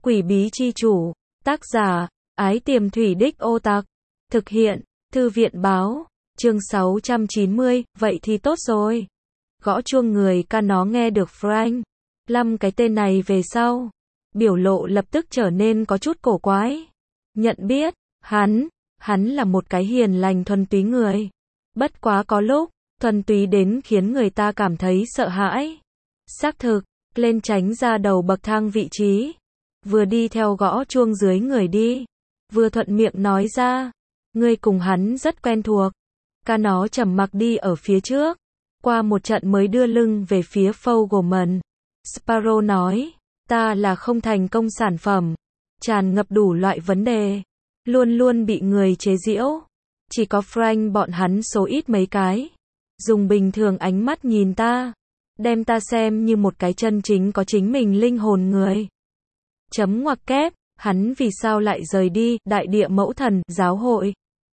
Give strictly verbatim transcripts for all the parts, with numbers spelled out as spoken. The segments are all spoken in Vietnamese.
Quỷ bí chi chủ, tác giả, Ái Tiềm Thủy Đích Ô Tặc, thực hiện, Thư viện báo, chương sáu trăm chín mươi, vậy thì tốt rồi. Gõ chuông người ca nó nghe được Frank Lâm cái tên này về sau, biểu lộ lập tức trở nên có chút cổ quái. Nhận biết, hắn, hắn là một cái hiền lành thuần túy người. Bất quá có lúc, thuần túy đến khiến người ta cảm thấy sợ hãi. Xác thực, lên tránh ra đầu bậc thang vị trí. Vừa đi theo gõ chuông dưới người đi, vừa thuận miệng nói ra, ngươi cùng hắn rất quen thuộc. Ca nó trầm mặc đi ở phía trước, qua một trận mới đưa lưng về phía Fogelman. Sparrow nói, ta là không thành công sản phẩm, tràn ngập đủ loại vấn đề, luôn luôn bị người chế giễu. Chỉ có Frank bọn hắn số ít mấy cái, dùng bình thường ánh mắt nhìn ta, đem ta xem như một cái chân chính có chính mình linh hồn người. Chấm ngoặc kép, hắn vì sao lại rời đi, đại địa mẫu thần, giáo hội.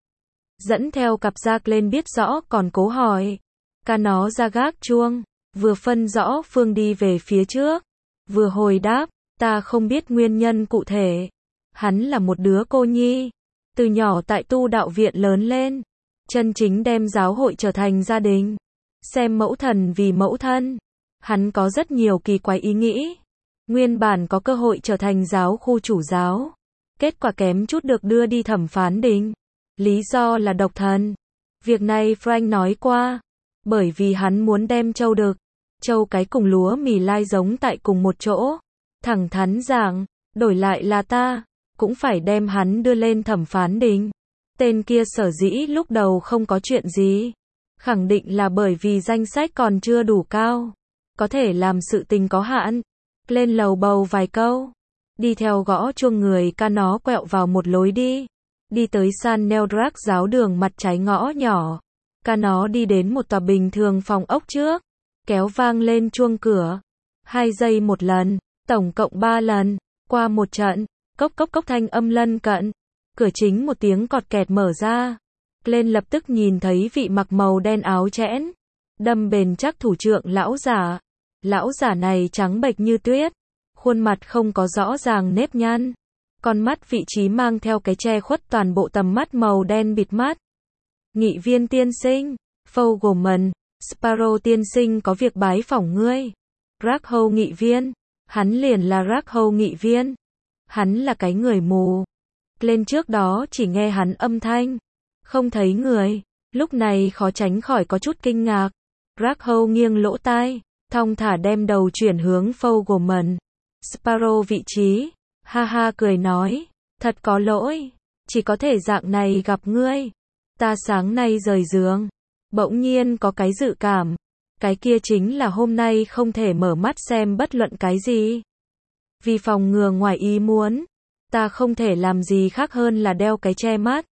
Dẫn theo cặp giác lên biết rõ còn cố hỏi. Ca nó ra gác chuông, vừa phân rõ phương đi về phía trước, vừa hồi đáp, ta không biết nguyên nhân cụ thể. Hắn là một đứa cô nhi, từ nhỏ tại tu đạo viện lớn lên, chân chính đem giáo hội trở thành gia đình, xem mẫu thần vì mẫu thân. Hắn có rất nhiều kỳ quái ý nghĩ. Nguyên bản có cơ hội trở thành giáo khu chủ giáo, kết quả kém chút được đưa đi thẩm phán đình. Lý do là độc thân. Việc này Frank nói qua, bởi vì hắn muốn đem châu đực, châu cái cùng lúa mì lai giống tại cùng một chỗ. Thẳng thắn giảng, đổi lại là ta, cũng phải đem hắn đưa lên thẩm phán đình. Tên kia sở dĩ lúc đầu không có chuyện gì, khẳng định là bởi vì danh sách còn chưa đủ cao, có thể làm sự tình có hạn. Lên lầu bầu vài câu, đi theo gõ chuông người ca nó quẹo vào một lối đi, đi tới San Neldrak giáo đường mặt trái ngõ nhỏ. Ca nó đi đến một tòa bình thường phòng ốc trước, kéo vang lên chuông cửa, hai giây một lần, tổng cộng ba lần, qua một trận, cốc cốc cốc thanh âm lân cận, cửa chính một tiếng cọt kẹt mở ra. Lên lập tức nhìn thấy vị mặc màu đen áo chẽn, đâm bền chắc thủ trưởng lão giả. Lão giả này trắng bệch như tuyết, khuôn mặt không có rõ ràng nếp nhăn, con mắt vị trí mang theo cái che khuất toàn bộ tầm mắt màu đen bịt mắt. Nghị viên tiên sinh, Fogelman, Sparrow tiên sinh có việc bái phỏng ngươi. Rackhow nghị viên, hắn liền là Rackhow nghị viên. Hắn là cái người mù. Lên trước đó chỉ nghe hắn âm thanh, không thấy người, lúc này khó tránh khỏi có chút kinh ngạc. Rackhow nghiêng lỗ tai, thong thả đem đầu chuyển hướng Fogelman. Sparrow vị trí, ha ha cười nói, thật có lỗi, chỉ có thể dạng này gặp ngươi. Ta sáng nay rời giường, bỗng nhiên có cái dự cảm, cái kia chính là hôm nay không thể mở mắt xem bất luận cái gì. Vì phòng ngừa ngoài ý muốn, ta không thể làm gì khác hơn là đeo cái che mắt.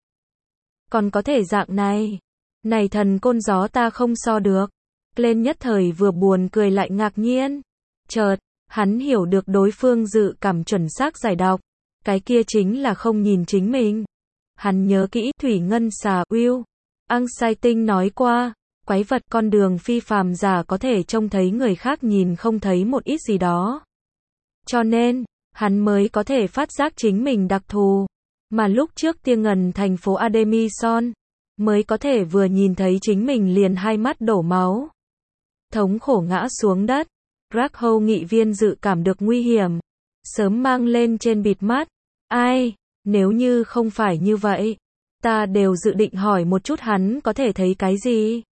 Còn có thể dạng này, này thần côn gió ta không so được. Lên nhất thời vừa buồn cười lại ngạc nhiên. Chợt, hắn hiểu được đối phương dự cảm chuẩn xác giải đọc. Cái kia chính là không nhìn chính mình. Hắn nhớ kỹ Thủy Ngân Xà Will Anxiety nói qua, quái vật con đường phi phàm giả có thể trông thấy người khác nhìn không thấy một ít gì đó. Cho nên, hắn mới có thể phát giác chính mình đặc thù. Mà lúc trước tia ngần thành phố Ademison, mới có thể vừa nhìn thấy chính mình liền hai mắt đổ máu, thống khổ ngã xuống đất. Rackhow nghị viên dự cảm được nguy hiểm, sớm mang lên trên bịt mắt. Ai, nếu như không phải như vậy, ta đều dự định hỏi một chút hắn có thể thấy cái gì.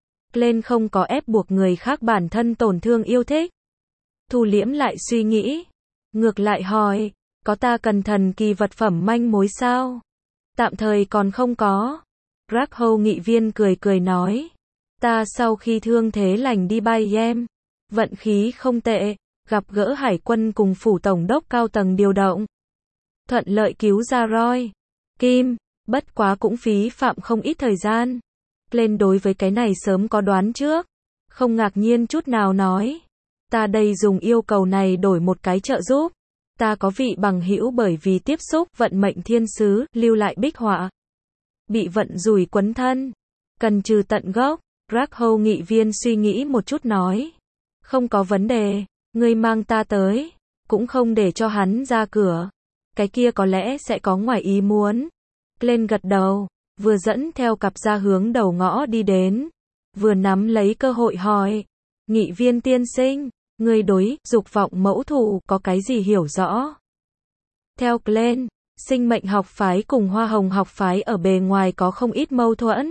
Lên không có ép buộc người khác bản thân tổn thương yêu thích. Thu liễm lại suy nghĩ, ngược lại hỏi, có ta cần thần kỳ vật phẩm manh mối sao? Tạm thời còn không có. Rackhow nghị viên cười cười nói, ta sau khi thương thế lành đi Bayem, vận khí không tệ, gặp gỡ hải quân cùng phủ tổng đốc cao tầng điều động, thuận lợi cứu ra Roy Kim, bất quá cũng phí phạm không ít thời gian. Lên đối với cái này sớm có đoán trước, không ngạc nhiên chút nào nói, ta đây dùng yêu cầu này đổi một cái trợ giúp. Ta có vị bằng hữu bởi vì tiếp xúc vận mệnh thiên sứ, lưu lại bích họa, bị vận rủi quấn thân, cần trừ tận gốc. Rackhow nghị viên suy nghĩ một chút nói, không có vấn đề, ngươi mang ta tới, cũng không để cho hắn ra cửa. Cái kia có lẽ sẽ có ngoài ý muốn. Glenn gật đầu, vừa dẫn theo cặp ra hướng đầu ngõ đi đến, vừa nắm lấy cơ hội hỏi, nghị viên tiên sinh, người đối dục vọng mẫu thụ có cái gì hiểu rõ? Theo Glenn, sinh mệnh học phái cùng hoa hồng học phái ở bề ngoài có không ít mâu thuẫn.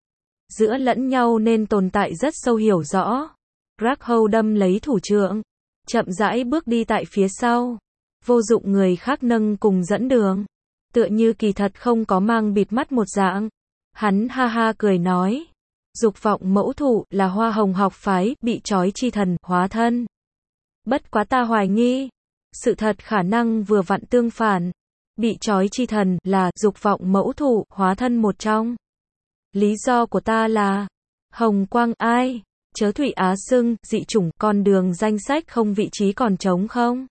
Giữa lẫn nhau nên tồn tại rất sâu hiểu rõ. Rackhow đâm lấy thủ trưởng, chậm rãi bước đi tại phía sau. Vô dụng người khác nâng cùng dẫn đường. Tựa như kỳ thật không có mang bịt mắt một dạng. Hắn ha ha cười nói. Dục vọng mẫu thụ là hoa hồng học phái bị trói chi thần hóa thân. Bất quá ta hoài nghi. Sự thật khả năng vừa vặn tương phản. Bị trói chi thần là dục vọng mẫu thụ hóa thân một trong. Lý do của ta là hồng quang ai, chớ thủy á sưng, dị chủng, con đường danh sách không vị trí còn trống không?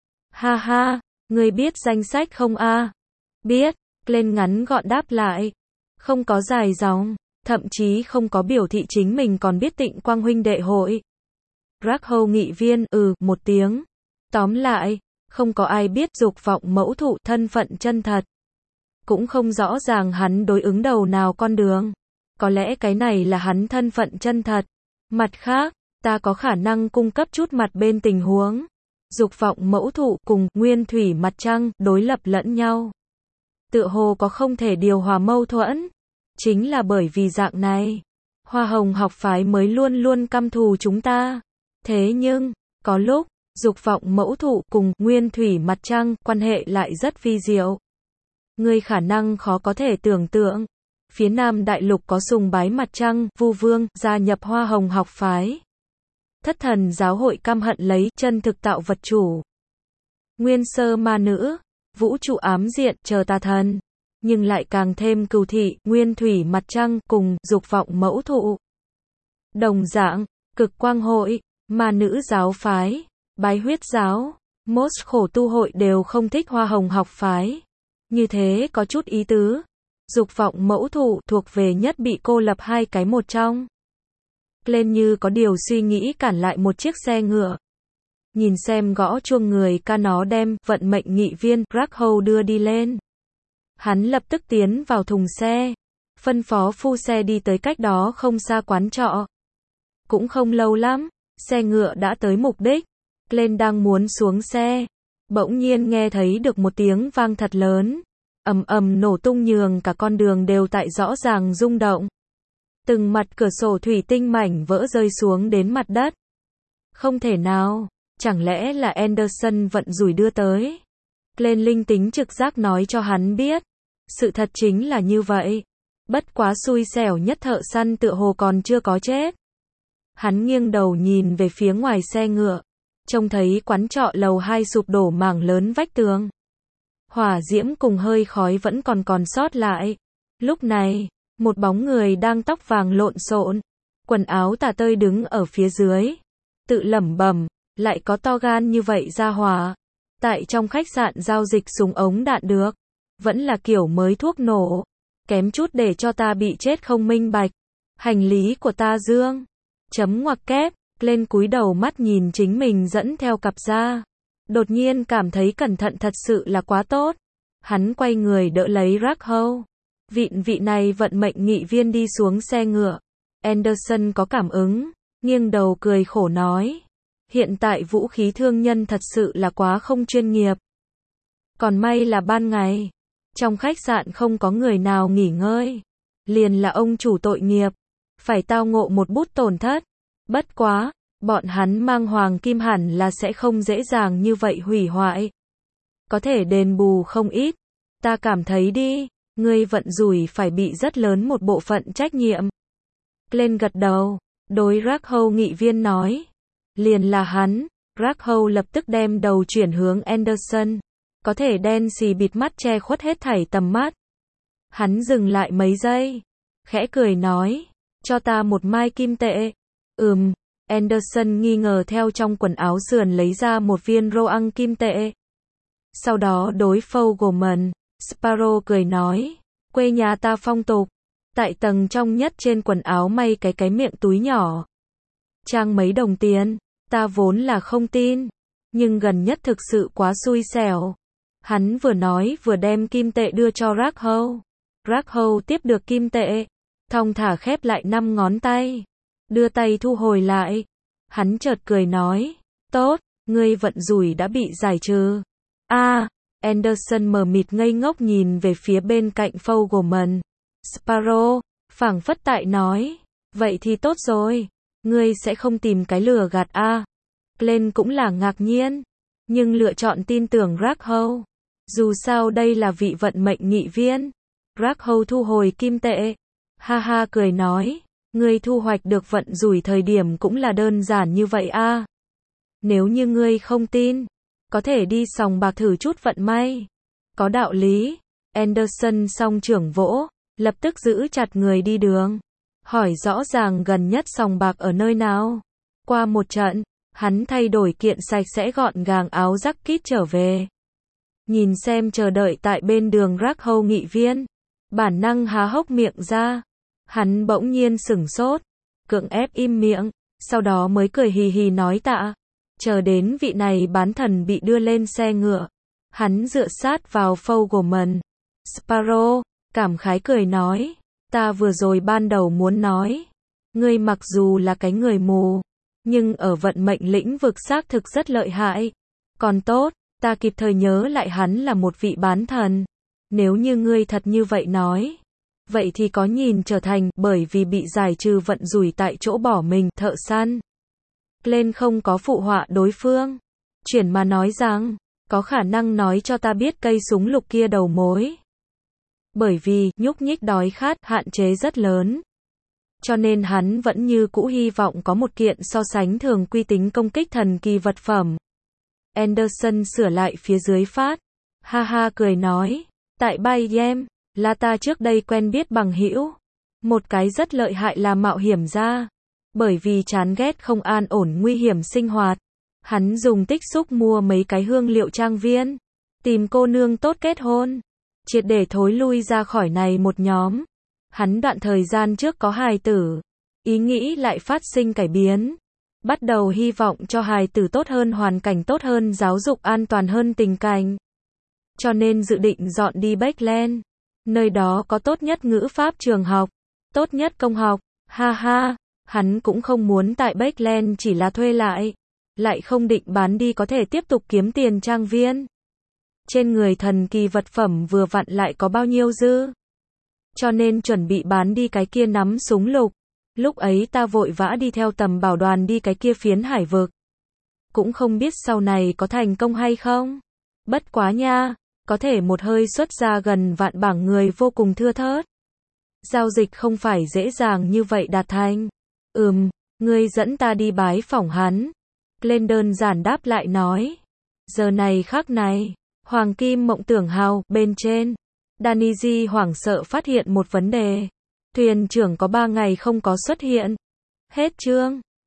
Ha ha, ngươi biết danh sách không a? Biết, Glenn ngắn gọn đáp lại. Không có dài dòng, thậm chí không có biểu thị chính mình còn biết Tịnh Quang huynh đệ hội. Rackhow nghị viên ừ một tiếng. Tóm lại, không có ai biết dục vọng mẫu thụ thân phận chân thật. Cũng không rõ ràng hắn đối ứng đầu nào con đường. Có lẽ cái này là hắn thân phận chân thật. Mặt khác, ta có khả năng cung cấp chút mặt bên tình huống. Dục vọng mẫu thụ cùng nguyên thủy mặt trăng đối lập lẫn nhau. Tựa hồ có không thể điều hòa mâu thuẫn. Chính là bởi vì dạng này. Hoa hồng học phái mới luôn luôn căm thù chúng ta. Thế nhưng, có lúc, dục vọng mẫu thụ cùng nguyên thủy mặt trăng quan hệ lại rất vi diệu. Người khả năng khó có thể tưởng tượng. Phía Nam Đại Lục có sùng bái mặt trăng, Vu Vương, gia nhập hoa hồng học phái. Thất thần giáo hội căm hận lấy chân thực tạo vật chủ. Nguyên sơ ma nữ, vũ trụ ám diện, chờ tà thần. Nhưng lại càng thêm cừu thị, nguyên thủy mặt trăng, cùng, dục vọng mẫu thụ. Đồng dạng, cực quang hội, ma nữ giáo phái, bái huyết giáo, mốt khổ tu hội đều không thích hoa hồng học phái. Như thế có chút ý tứ. Dục vọng mẫu thụ thuộc về nhất bị cô lập hai cái một trong. Glenn như có điều suy nghĩ cản lại một chiếc xe ngựa. Nhìn xem gõ chuông người ca nó đem vận mệnh nghị viên Rackhow đưa đi lên. Hắn lập tức tiến vào thùng xe. Phân phó phu xe đi tới cách đó không xa quán trọ. Cũng không lâu lắm, xe ngựa đã tới mục đích. Glenn đang muốn xuống xe. Bỗng nhiên nghe thấy được một tiếng vang thật lớn. Ầm ầm nổ tung nhường cả con đường đều tại rõ ràng rung động. Từng mặt cửa sổ thủy tinh mảnh vỡ rơi xuống đến mặt đất. Không thể nào, chẳng lẽ là Anderson vận rủi đưa tới. Glenn linh tính trực giác nói cho hắn biết. Sự thật chính là như vậy. Bất quá xui xẻo nhất thợ săn tựa hồ còn chưa có chết. Hắn nghiêng đầu nhìn về phía ngoài xe ngựa. Trông thấy quán trọ lầu hai sụp đổ mảng lớn vách tường. Hỏa diễm cùng hơi khói vẫn còn còn sót lại. Lúc này, một bóng người đang tóc vàng lộn xộn, quần áo tả tơi đứng ở phía dưới. Tự lẩm bẩm, lại có to gan như vậy ra hỏa. Tại trong khách sạn giao dịch súng ống đạn được. Vẫn là kiểu mới thuốc nổ. Kém chút để cho ta bị chết không minh bạch. Hành lý của ta dương. Chấm ngoặc kép, lên cúi đầu mắt nhìn chính mình dẫn theo cặp ra. Đột nhiên cảm thấy cẩn thận thật sự là quá tốt. Hắn quay người đỡ lấy Rackhow. Vịn vị này vận mệnh nghị viên đi xuống xe ngựa. Anderson có cảm ứng, nghiêng đầu cười khổ nói. Hiện tại vũ khí thương nhân thật sự là quá không chuyên nghiệp. Còn may là ban ngày. Trong khách sạn không có người nào nghỉ ngơi. Liền là ông chủ tội nghiệp. Phải tao ngộ một bút tổn thất. Bất quá, bọn hắn mang hoàng kim hẳn là sẽ không dễ dàng như vậy hủy hoại. Có thể đền bù không ít. Ta cảm thấy đi, ngươi vận rủi phải bị rất lớn một bộ phận trách nhiệm. Glenn gật đầu, đối Rackhow nghị viên nói. Liền là hắn. Rackhow lập tức đem đầu chuyển hướng Anderson. Có thể đen xì bịt mắt che khuất hết thảy tầm mắt. Hắn dừng lại mấy giây. Khẽ cười nói. Cho ta một mai kim tệ. Ừm. Anderson nghi ngờ theo trong quần áo sườn lấy ra một viên rô ăn kim tệ. Sau đó đối Fogelman, Sparrow cười nói. Quê nhà ta phong tục. Tại tầng trong nhất trên quần áo may cái cái miệng túi nhỏ. Trang mấy đồng tiền. Ta vốn là không tin. Nhưng gần nhất thực sự quá xui xẻo. Hắn vừa nói vừa đem kim tệ đưa cho Rackhow. Rackhow tiếp được kim tệ, thong thả khép lại năm ngón tay, đưa tay thu hồi lại. Hắn chợt cười nói, tốt, ngươi vận rủi đã bị giải trừ. A, à, Anderson mờ mịt ngây ngốc nhìn về phía bên cạnh Fogelman. Sparrow, phảng phất tại nói, vậy thì tốt rồi, ngươi sẽ không tìm cái lừa gạt a. À. Glenn cũng là ngạc nhiên, nhưng lựa chọn tin tưởng Rackhow. Dù sao đây là vị vận mệnh nghị viên. Rackhow thu hồi kim tệ, ha ha cười nói, ngươi thu hoạch được vận rủi thời điểm cũng là đơn giản như vậy a. À. Nếu như ngươi không tin, có thể đi sòng bạc thử chút vận may. Có đạo lý. Anderson song trưởng vỗ, lập tức giữ chặt người đi đường. Hỏi rõ ràng gần nhất sòng bạc ở nơi nào. Qua một trận, hắn thay đổi kiện sạch sẽ gọn gàng áo jacket trở về. Nhìn xem chờ đợi tại bên đường Rackhow nghị viên. Bản năng há hốc miệng ra. Hắn bỗng nhiên sửng sốt. Cưỡng ép im miệng. Sau đó mới cười hì hì nói tạ. Chờ đến vị này bán thần bị đưa lên xe ngựa. Hắn dựa sát vào Fogelman. Sparrow, cảm khái cười nói. Ta vừa rồi ban đầu muốn nói. Ngươi mặc dù là cái người mù. Nhưng ở vận mệnh lĩnh vực xác thực rất lợi hại. Còn tốt, ta kịp thời nhớ lại hắn là một vị bán thần. Nếu như ngươi thật như vậy nói. Vậy thì có nhìn trở thành bởi vì bị giải trừ vận rủi tại chỗ bỏ mình thợ săn. Glenn không có phụ họa đối phương. Chuyển mà nói rằng, có khả năng nói cho ta biết cây súng lục kia đầu mối. Bởi vì, nhúc nhích đói khát, hạn chế rất lớn. Cho nên hắn vẫn như cũ hy vọng có một kiện so sánh thường quy tính công kích thần kỳ vật phẩm. Anderson sửa lại phía dưới phát. Ha ha cười nói, tại Bayem, là ta trước đây quen biết bằng hữu. Một cái rất lợi hại là mạo hiểm gia. Bởi vì chán ghét không an ổn nguy hiểm sinh hoạt. Hắn dùng tích xúc mua mấy cái hương liệu trang viên. Tìm cô nương tốt kết hôn. Triệt để thối lui ra khỏi này một nhóm. Hắn đoạn thời gian trước có hài tử. Ý nghĩ lại phát sinh cải biến. Bắt đầu hy vọng cho hài tử tốt hơn, hoàn cảnh tốt hơn, giáo dục an toàn hơn tình cảnh. Cho nên dự định dọn đi Beckland. Nơi đó có tốt nhất ngữ pháp trường học. Tốt nhất công học. Ha ha. Hắn cũng không muốn tại Beckland chỉ là thuê lại. Lại không định bán đi có thể tiếp tục kiếm tiền trang viên. Trên người thần kỳ vật phẩm vừa vặn lại có bao nhiêu dư. Cho nên chuẩn bị bán đi cái kia nắm súng lục. Lúc ấy ta vội vã đi theo tầm bảo đoàn đi cái kia phiến hải vực. Cũng không biết sau này có thành công hay không. Bất quá nha, có thể một hơi xuất ra gần vạn bảng người vô cùng thưa thớt. Giao dịch không phải dễ dàng như vậy đạt thành. Ừm, ngươi dẫn ta đi bái phỏng hắn. Glenn đơn giản đáp lại nói. Giờ này khắc này, Hoàng Kim Mộng Tưởng Hào, bên trên. Daniji hoảng sợ phát hiện một vấn đề. Thuyền trưởng có ba ngày không có xuất hiện. Hết chương.